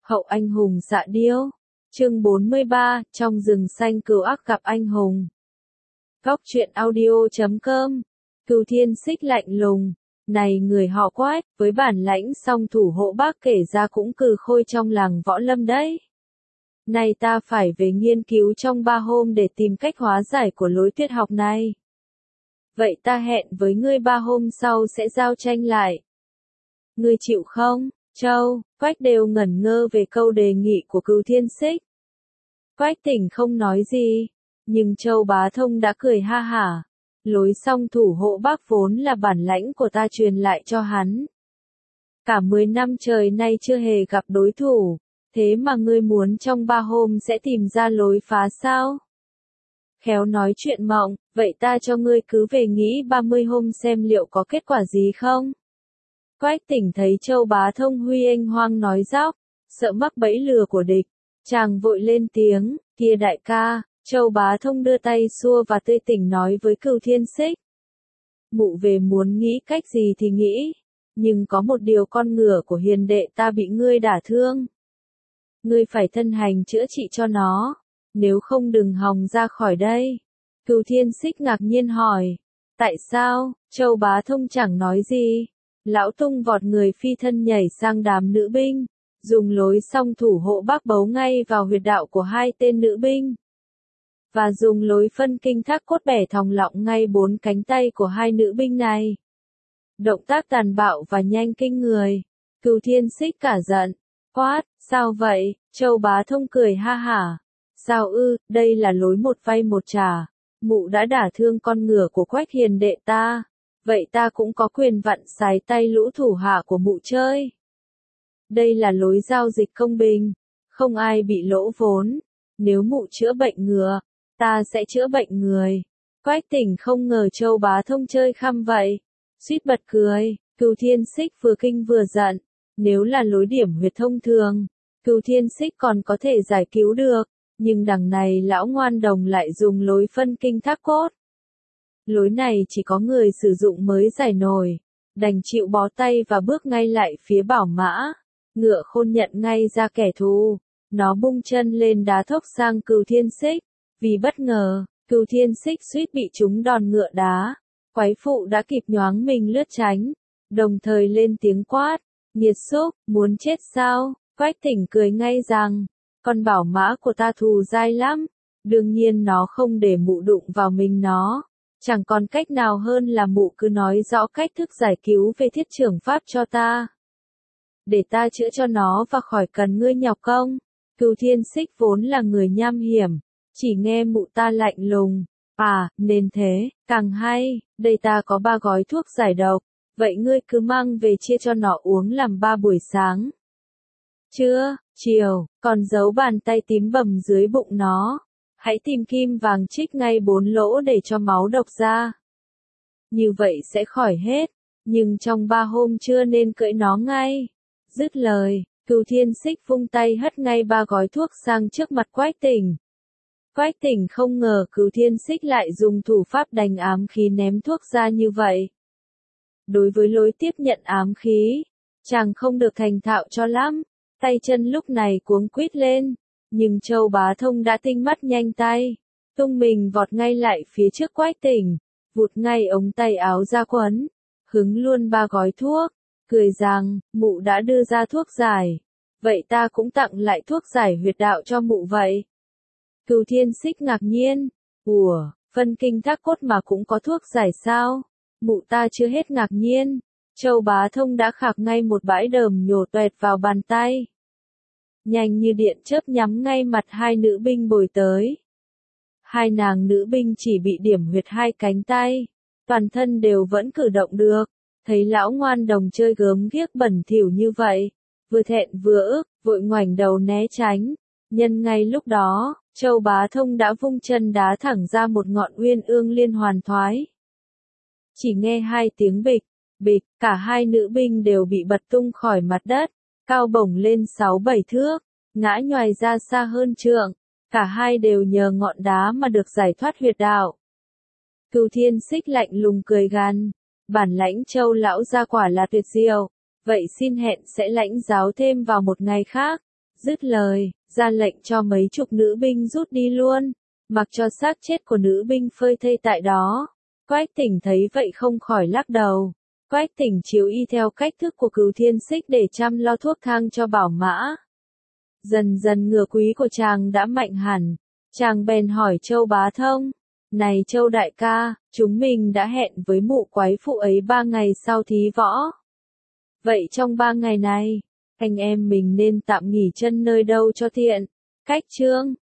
Hậu anh hùng dạ điêu. Chương 43, trong rừng xanh cừu ác gặp anh hùng. Góc truyện audio.com. Cừu Thiên Xích lạnh lùng. Này người họ Quách, với bản lãnh song thủ hộ bác kể ra cũng cừ khôi trong làng võ lâm đấy. Này ta phải về nghiên cứu trong 3 hôm để tìm cách hóa giải của lối tuyệt học này. Vậy ta hẹn với ngươi 3 hôm sau sẽ giao tranh lại. Ngươi chịu không? Châu, Quách đều ngẩn ngơ về câu đề nghị của Cừu Thiên Xích. Quách Tỉnh không nói gì, nhưng Châu Bá Thông đã cười ha hả. Lối song thủ hộ bác vốn là bản lãnh của ta truyền lại cho hắn. Cả 10 năm trời nay chưa hề gặp đối thủ, thế mà ngươi muốn trong 3 hôm sẽ tìm ra lối phá sao? Khéo nói chuyện mộng, vậy ta cho ngươi cứ về nghĩ 30 hôm xem liệu có kết quả gì không? Quách Tỉnh thấy Châu Bá Thông huy anh hoang nói dóc, sợ mắc bẫy lừa của địch, chàng vội lên tiếng, kia đại ca. Châu Bá Thông đưa tay xua và tươi tỉnh nói với Cừu Thiên Xích. Mụ về muốn nghĩ cách gì thì nghĩ, nhưng có một điều con ngựa của hiền đệ ta bị ngươi đả thương. Ngươi phải thân hành chữa trị cho nó, nếu không đừng hòng ra khỏi đây. Cừu Thiên Xích ngạc nhiên hỏi, tại sao? Châu Bá Thông chẳng nói gì. Lão tung vọt người phi thân nhảy sang đám nữ binh, dùng lối song thủ hộ bác bấu ngay vào huyệt đạo của 2 tên nữ binh. Và dùng lối phân kinh thác cốt bẻ thòng lọng ngay 4 cánh tay của 2 nữ binh này. Động tác tàn bạo và nhanh kinh người. Cừu Thiên Xích cả giận. Quát, sao vậy? Châu Bá Thông cười ha hả. Sao ư, đây là lối một vay một trả. Mụ đã đả thương con ngựa của Quách hiền đệ ta. Vậy ta cũng có quyền vặn xái tay lũ thủ hạ của mụ chơi. Đây là lối giao dịch công bình. Không ai bị lỗ vốn. Nếu mụ chữa bệnh ngựa, ta sẽ chữa bệnh người. Quách Tỉnh không ngờ Châu Bá Thông chơi khăm vậy. Suýt bật cười. Cừu Thiên Xích vừa kinh vừa giận. Nếu là lối điểm huyệt thông thường, Cừu Thiên Xích còn có thể giải cứu được. Nhưng đằng này lão ngoan đồng lại dùng lối phân kinh thác cốt. Lối này chỉ có người sử dụng mới giải nổi. Đành chịu bó tay và bước ngay lại phía bảo mã. Ngựa khôn nhận ngay ra kẻ thù. Nó bung chân lên đá thốc sang Cừu Thiên Xích. Vì bất ngờ, Cừu Thiên Xích suýt bị trúng đòn ngựa đá. Quái phụ đã kịp nhoáng mình lướt tránh. Đồng thời lên tiếng quát. Nghiệt xúc, muốn chết sao? Quách Tỉnh cười ngay rằng, con bảo mã của ta thù dai lắm. Đương nhiên nó không để mụ đụng vào mình nó. Chẳng còn cách nào hơn là mụ cứ nói rõ cách thức giải cứu về thiết trưởng pháp cho ta. Để ta chữa cho nó và khỏi cần ngươi nhọc công. Cừu Thiên Xích vốn là người nham hiểm. Chỉ nghe mụ ta lạnh lùng. À, nên thế, càng hay, đây ta có 3 gói thuốc giải độc. Vậy ngươi cứ mang về chia cho nó uống làm 3 buổi sáng. Trưa, chiều, còn giấu bàn tay tím bầm dưới bụng nó. Hãy tìm kim vàng trích ngay 4 lỗ để cho máu độc ra. Như vậy sẽ khỏi hết, nhưng trong 3 hôm chưa nên cưỡi nó ngay. Dứt lời, Cừu Thiên Xích vung tay hất ngay 3 gói thuốc sang trước mặt Quách Tỉnh. Quách Tỉnh không ngờ Cừu Thiên Xích lại dùng thủ pháp đánh ám khí ném thuốc ra như vậy. Đối với lối tiếp nhận ám khí, chàng không được thành thạo cho lắm, tay chân lúc này cuống quýt lên, nhưng Châu Bá Thông đã tinh mắt nhanh tay, tung mình vọt ngay lại phía trước Quách Tỉnh, vụt ngay ống tay áo ra quấn, hứng luôn 3 gói thuốc, cười rằng, mụ đã đưa ra thuốc giải, vậy ta cũng tặng lại thuốc giải huyệt đạo cho mụ vậy. Cừu Thiên Xích ngạc nhiên, ủa, phân kinh thác cốt mà cũng có thuốc giải sao? Mụ ta chưa hết ngạc nhiên, Châu Bá Thông đã khạc ngay một bãi đờm nhổ toẹt vào bàn tay. Nhanh như điện chớp nhắm ngay mặt 2 nữ binh bồi tới. 2 nàng nữ binh chỉ bị điểm huyệt 2 cánh tay, toàn thân đều vẫn cử động được. Thấy lão ngoan đồng chơi gớm ghiếc bẩn thỉu như vậy, vừa thẹn vừa ức, vội ngoảnh đầu né tránh. Nhân ngay lúc đó, Châu Bá Thông đã vung chân đá thẳng ra một ngọn uyên ương liên hoàn thoái. Chỉ nghe 2 tiếng bịch, bịch, cả 2 nữ binh đều bị bật tung khỏi mặt đất, cao bổng lên 6-7 thước, ngã nhoài ra xa hơn trượng, cả 2 đều nhờ ngọn đá mà được giải thoát huyệt đạo. Cừu Thiên Xích lạnh lùng cười gằn, bản lãnh Châu lão gia quả là tuyệt diệu, vậy xin hẹn sẽ lãnh giáo thêm vào một ngày khác, Dứt lời, ra lệnh cho mấy chục nữ binh rút đi luôn, mặc cho xác chết của nữ binh phơi thây tại đó. Quách Tỉnh thấy vậy không khỏi lắc đầu. Quách Tỉnh chiếu y theo cách thức của Cửu Thiên Xích để chăm lo thuốc thang cho Bảo Mã. Dần dần ngựa quý của chàng đã mạnh hẳn, chàng bèn hỏi Châu Bá Thông, này Châu đại ca, chúng mình đã hẹn với mụ quái phụ ấy 3 ngày sau thí võ. Vậy trong 3 ngày này, anh em mình nên tạm nghỉ chân nơi đâu cho tiện? Cách Trương,